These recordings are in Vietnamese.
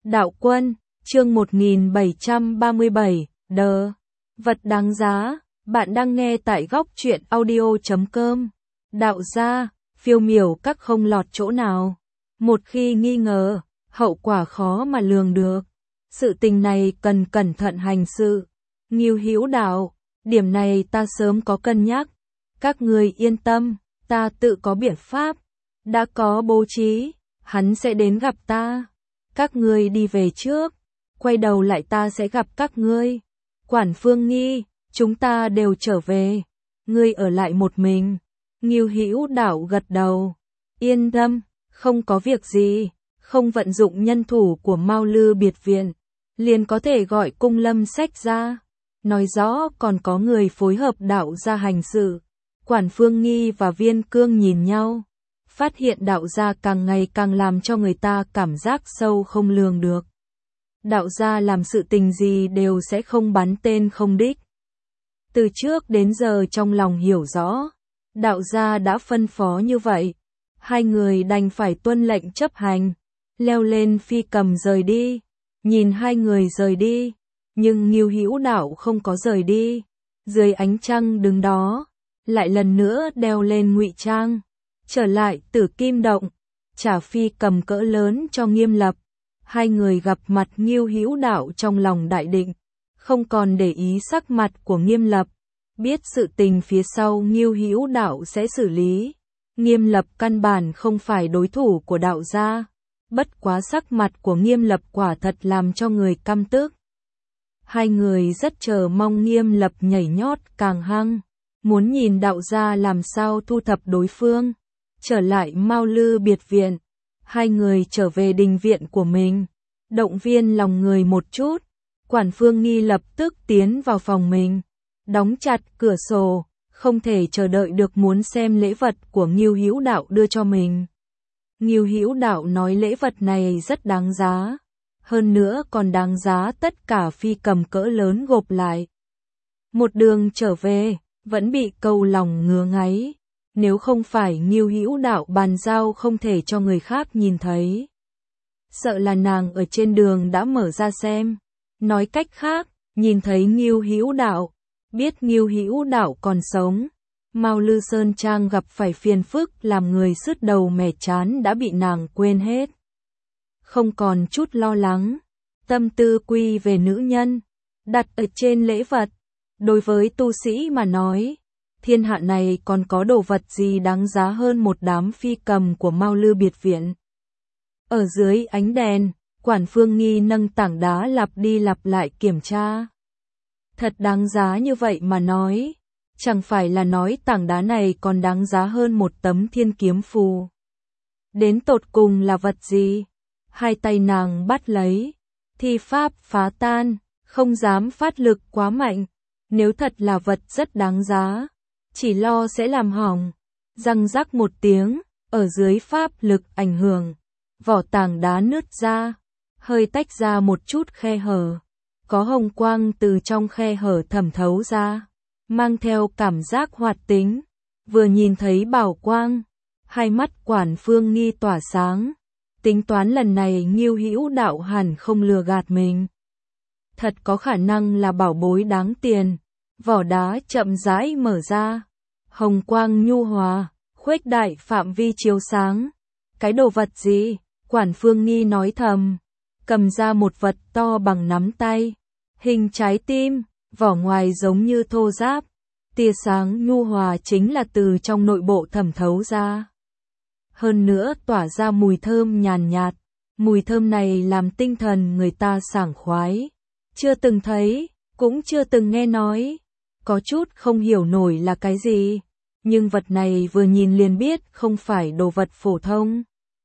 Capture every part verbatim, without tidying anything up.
Đạo Quân, chương một nghìn bảy trăm ba mươi bảy, đờ. Vật đáng giá, bạn đang nghe tại góc truyện audio chấm com. Đạo gia, phiêu miểu các không lọt chỗ nào. Một khi nghi ngờ, hậu quả khó mà lường được. Sự tình này cần cẩn thận hành sự. Ngưu Hữu Đạo, điểm này ta sớm có cân nhắc. Các người yên tâm, ta tự có biện pháp. Đã có bố trí, hắn sẽ đến gặp ta. Các ngươi đi về trước, quay đầu lại ta sẽ gặp các ngươi. Quản Phương Nghi, chúng ta đều trở về, ngươi ở lại một mình. Ngưu Hữu Đạo gật đầu, yên tâm, không có việc gì, không vận dụng nhân thủ của Mao Lư biệt viện, liền có thể gọi Cung Lâm Sách ra. Nói rõ còn có người phối hợp đạo gia hành sự. Quản Phương Nghi và Viên Cương nhìn nhau, phát hiện đạo gia càng ngày càng làm cho người ta cảm giác sâu không lường được. Đạo gia làm sự tình gì đều sẽ không bắn tên không đích. Từ trước đến giờ trong lòng hiểu rõ, đạo gia đã phân phó như vậy. Hai người đành phải tuân lệnh chấp hành, leo lên phi cầm rời đi. Nhìn hai người rời đi, nhưng Ngưu Hữu Đạo không có rời đi. Dưới ánh trăng đứng đó, lại lần nữa đeo lên ngụy trang, trở lại Tử Kim Động, trả phi cầm cỡ lớn cho Nghiêm Lập. Hai người gặp mặt Ngưu Hữu Đạo trong lòng đại định, không còn để ý sắc mặt của Nghiêm Lập, biết sự tình phía sau Ngưu Hữu Đạo sẽ xử lý. Nghiêm Lập căn bản không phải đối thủ của đạo gia, bất quá sắc mặt của Nghiêm Lập quả thật làm cho người căm tức. Hai người rất chờ mong Nghiêm Lập nhảy nhót càng hăng, muốn nhìn đạo gia làm sao thu thập đối phương. Trở lại Mao Lư biệt viện, hai người trở về đình viện của mình, động viên lòng người một chút. Quản Phương Nghi lập tức tiến vào phòng mình, đóng chặt cửa sổ, không thể chờ đợi được muốn xem lễ vật của Ngưu Hữu Đạo đưa cho mình. Ngưu Hữu Đạo nói lễ vật này rất đáng giá, hơn nữa còn đáng giá tất cả phi cầm cỡ lớn gộp lại. Một đường trở về, vẫn bị câu lòng ngứa ngáy. Nếu không phải Ngưu Hữu Đạo bàn giao không thể cho người khác nhìn thấy, sợ là nàng ở trên đường đã mở ra xem. Nói cách khác, nhìn thấy Ngưu Hữu Đạo, biết Ngưu Hữu Đạo còn sống. Mao Lư Sơn Trang gặp phải phiền phức làm người sứt đầu mẻ chán đã bị nàng quên hết. Không còn chút lo lắng, tâm tư quy về nữ nhân, đặt ở trên lễ vật. Đối với tu sĩ mà nói, thiên hạ này còn có đồ vật gì đáng giá hơn một đám phi cầm của Mao Lư biệt viện. Ở dưới ánh đèn, Quản Phương Nghi nâng tảng đá lặp đi lặp lại kiểm tra. Thật đáng giá như vậy mà nói, chẳng phải là nói tảng đá này còn đáng giá hơn một tấm thiên kiếm phù. Đến tột cùng là vật gì? Hai tay nàng bắt lấy, thi pháp phá tan, không dám phát lực quá mạnh. Nếu thật là vật rất đáng giá, chỉ lo sẽ làm hỏng. Răng rắc một tiếng, ở dưới pháp lực ảnh hưởng, vỏ tảng đá nứt ra, hơi tách ra một chút khe hở. Có hồng quang từ trong khe hở thẩm thấu ra, mang theo cảm giác hoạt tính. Vừa nhìn thấy bảo quang, hai mắt Quản Phương Nghi tỏa sáng. Tính toán lần này Ngưu Hữu Đạo hẳn không lừa gạt mình. Thật có khả năng là bảo bối đáng tiền. Vỏ đá chậm rãi mở ra, hồng quang nhu hòa, khuếch đại phạm vi chiếu sáng. Cái đồ vật gì? Quản Phương Nghi nói thầm, cầm ra một vật to bằng nắm tay, hình trái tim, vỏ ngoài giống như thô giáp. Tia sáng nhu hòa chính là từ trong nội bộ thẩm thấu ra. Hơn nữa tỏa ra mùi thơm nhàn nhạt, mùi thơm này làm tinh thần người ta sảng khoái. Chưa từng thấy, cũng chưa từng nghe nói. Có chút không hiểu nổi là cái gì, nhưng vật này vừa nhìn liền biết không phải đồ vật phổ thông.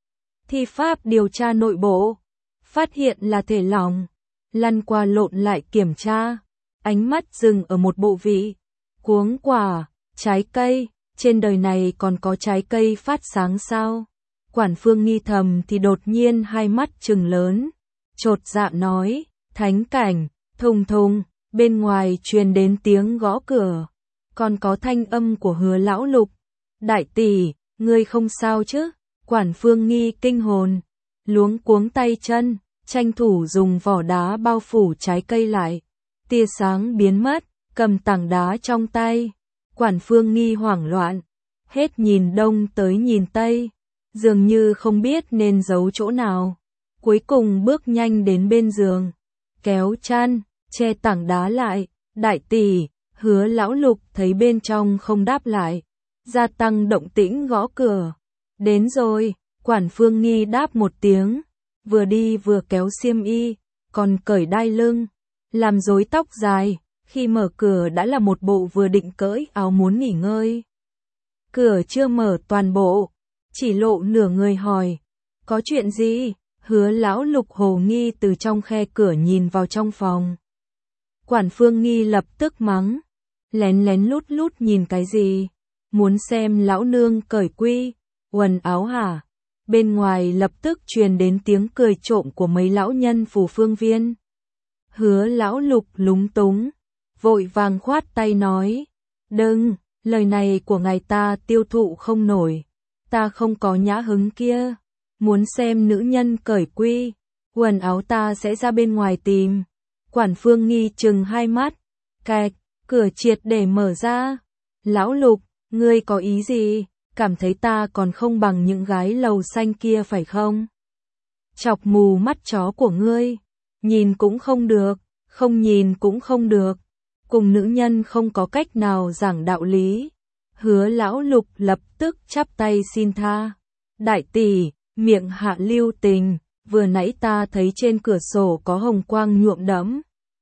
Thi pháp điều tra nội bộ, phát hiện là thể lỏng, lăn qua lộn lại kiểm tra, ánh mắt dừng ở một bộ vị, cuống quả, trái cây, trên đời này còn có trái cây phát sáng sao? Quản Phương Nghi thầm thì đột nhiên hai mắt trừng lớn, chột dạ nói, thánh cảnh, thùng thùng. Bên ngoài truyền đến tiếng gõ cửa, còn có thanh âm của Hứa lão lục. Đại tỷ, ngươi không sao chứ? Quản Phương Nghi kinh hồn, luống cuống tay chân, tranh thủ dùng vỏ đá bao phủ trái cây lại. Tia sáng biến mất, cầm tảng đá trong tay. Quản Phương Nghi hoảng loạn, hết nhìn đông tới nhìn tây, dường như không biết nên giấu chỗ nào. Cuối cùng bước nhanh đến bên giường, kéo chăn, che tảng đá lại. Đại tỷ, Hứa Lão Lục thấy bên trong không đáp lại, gia tăng động tĩnh gõ cửa. Đến rồi, Quản Phương Nghi đáp một tiếng, vừa đi vừa kéo xiêm y, còn cởi đai lưng, làm rối tóc dài. Khi mở cửa đã là một bộ vừa định cởi áo muốn nghỉ ngơi. Cửa chưa mở toàn bộ, chỉ lộ nửa người hỏi, có chuyện gì? Hứa Lão Lục hồ nghi từ trong khe cửa nhìn vào trong phòng. Quản Phương Nghi lập tức mắng, lén lén lút lút nhìn cái gì? Muốn xem lão nương cởi quy, quần áo hả? Bên ngoài lập tức truyền đến tiếng cười trộm của mấy lão nhân Phủ Phương Viên. Hứa Lão Lục lúng túng, vội vàng khoát tay nói, đừng, lời này của ngài ta tiêu thụ không nổi, ta không có nhã hứng kia, muốn xem nữ nhân cởi quy, quần áo ta sẽ ra bên ngoài tìm. Quản Phương Nghi trừng hai mắt, cạch, cửa triệt để mở ra. Lão Lục, ngươi có ý gì? Cảm thấy ta còn không bằng những gái lầu xanh kia phải không? Chọc mù mắt chó của ngươi, nhìn cũng không được, không nhìn cũng không được. Cùng nữ nhân không có cách nào giảng đạo lý. Hứa Lão Lục lập tức chắp tay xin tha. Đại tỷ, miệng hạ lưu tình, vừa nãy ta thấy trên cửa sổ có hồng quang nhuộm đẫm.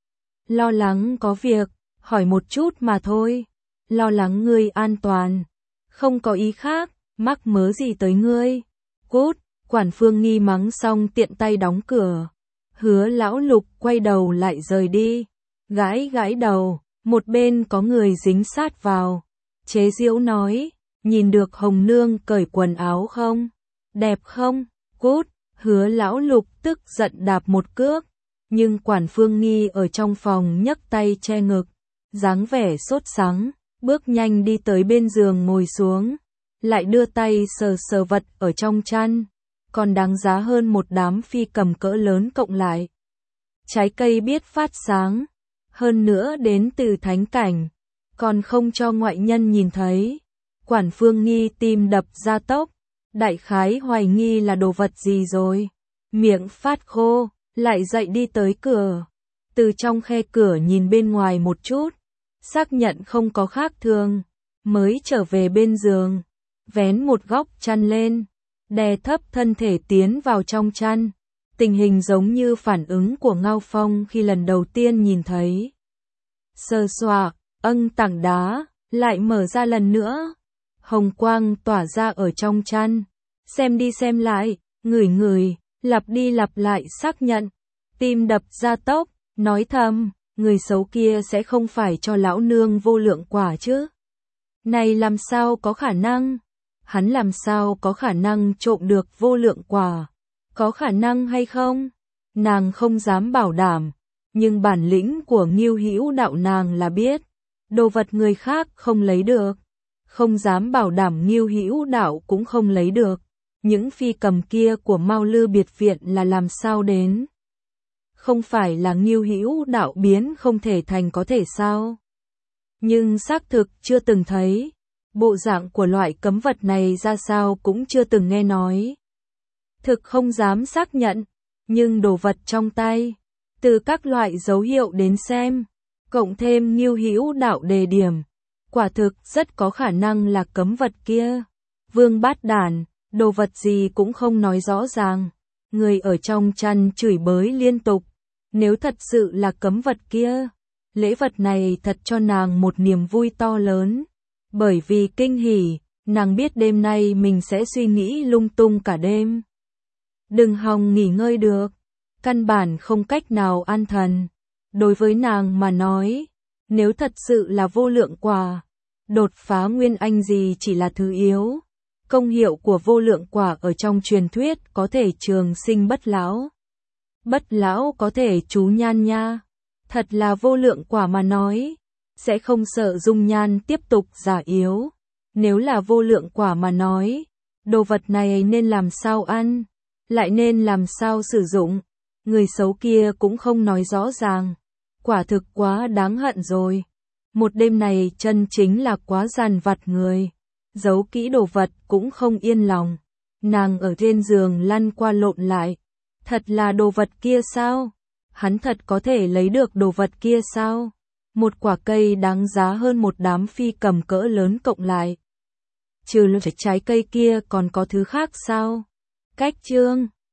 Lo lắng có việc, hỏi một chút mà thôi. Lo lắng ngươi an toàn, không có ý khác, mắc mớ gì tới ngươi. Cút, Quản Phương Nghi mắng xong tiện tay đóng cửa. Hứa Lão Lục quay đầu lại rời đi, gãi gãi đầu, một bên có người dính sát vào. Chế giễu nói, nhìn được Hồng Nương cởi quần áo không? Đẹp không? Cút, Hứa Lão Lục tức giận đạp một cước, nhưng Quản Phương Nghi ở trong phòng nhấc tay che ngực, dáng vẻ sốt sắng, bước nhanh đi tới bên giường ngồi xuống, lại đưa tay sờ sờ vật ở trong chăn, còn đáng giá hơn một đám phi cầm cỡ lớn cộng lại. Trái cây biết phát sáng, hơn nữa đến từ thánh cảnh, còn không cho ngoại nhân nhìn thấy. Quản Phương Nghi tim đập ra tốc, đại khái hoài nghi là đồ vật gì rồi, miệng phát khô, lại dậy đi tới cửa, từ trong khe cửa nhìn bên ngoài một chút, xác nhận không có khác thường, mới trở về bên giường, vén một góc chăn lên, đè thấp thân thể tiến vào trong chăn. Tình hình giống như phản ứng của Ngao Phong khi lần đầu tiên nhìn thấy. Sờ soạc, âng tảng đá, lại mở ra lần nữa. Hồng quang tỏa ra ở trong chăn. Xem đi xem lại, ngửi ngửi, lặp đi lặp lại xác nhận. Tim đập ra tốc, nói thầm, người xấu kia sẽ không phải cho lão nương vô lượng quả chứ. Này làm sao có khả năng? Hắn làm sao có khả năng trộm được vô lượng quả? Có khả năng hay không? Nàng không dám bảo đảm, nhưng bản lĩnh của Ngưu Hữu Đạo nàng là biết, đồ vật người khác không lấy được, không dám bảo đảm Ngưu Hữu Đạo cũng không lấy được. Những phi cầm kia của Mao Lư biệt viện là làm sao đến? Không phải là Ngưu Hữu Đạo biến không thể thành có thể sao? Nhưng xác thực chưa từng thấy, bộ dạng của loại cấm vật này ra sao cũng chưa từng nghe nói. Thực không dám xác nhận, nhưng đồ vật trong tay, từ các loại dấu hiệu đến xem, cộng thêm Ngưu Hữu Đạo đề điểm, quả thực rất có khả năng là cấm vật kia. Vương Bát Đản, đồ vật gì cũng không nói rõ ràng, người ở trong chăn chửi bới liên tục. Nếu thật sự là cấm vật kia, lễ vật này thật cho nàng một niềm vui to lớn, bởi vì kinh hỉ, nàng biết đêm nay mình sẽ suy nghĩ lung tung cả đêm. Đừng hòng nghỉ ngơi được, căn bản không cách nào an thần. Đối với nàng mà nói, nếu thật sự là vô lượng quả, đột phá nguyên anh gì chỉ là thứ yếu. Công hiệu của vô lượng quả ở trong truyền thuyết có thể trường sinh bất lão. Bất lão có thể chú nhan nha. Thật là vô lượng quả mà nói, sẽ không sợ dung nhan tiếp tục già yếu. Nếu là vô lượng quả mà nói, đồ vật này nên làm sao ăn, lại nên làm sao sử dụng. Người xấu kia cũng không nói rõ ràng. Quả thực quá đáng hận rồi. Một đêm này chân chính là quá dằn vặt người. Giấu kỹ đồ vật cũng không yên lòng. Nàng ở trên giường lăn qua lộn lại. Thật là đồ vật kia sao? Hắn thật có thể lấy được đồ vật kia sao? Một quả cây đáng giá hơn một đám phi cầm cỡ lớn cộng lại. Trừ trái cây kia còn có thứ khác sao? Cách chương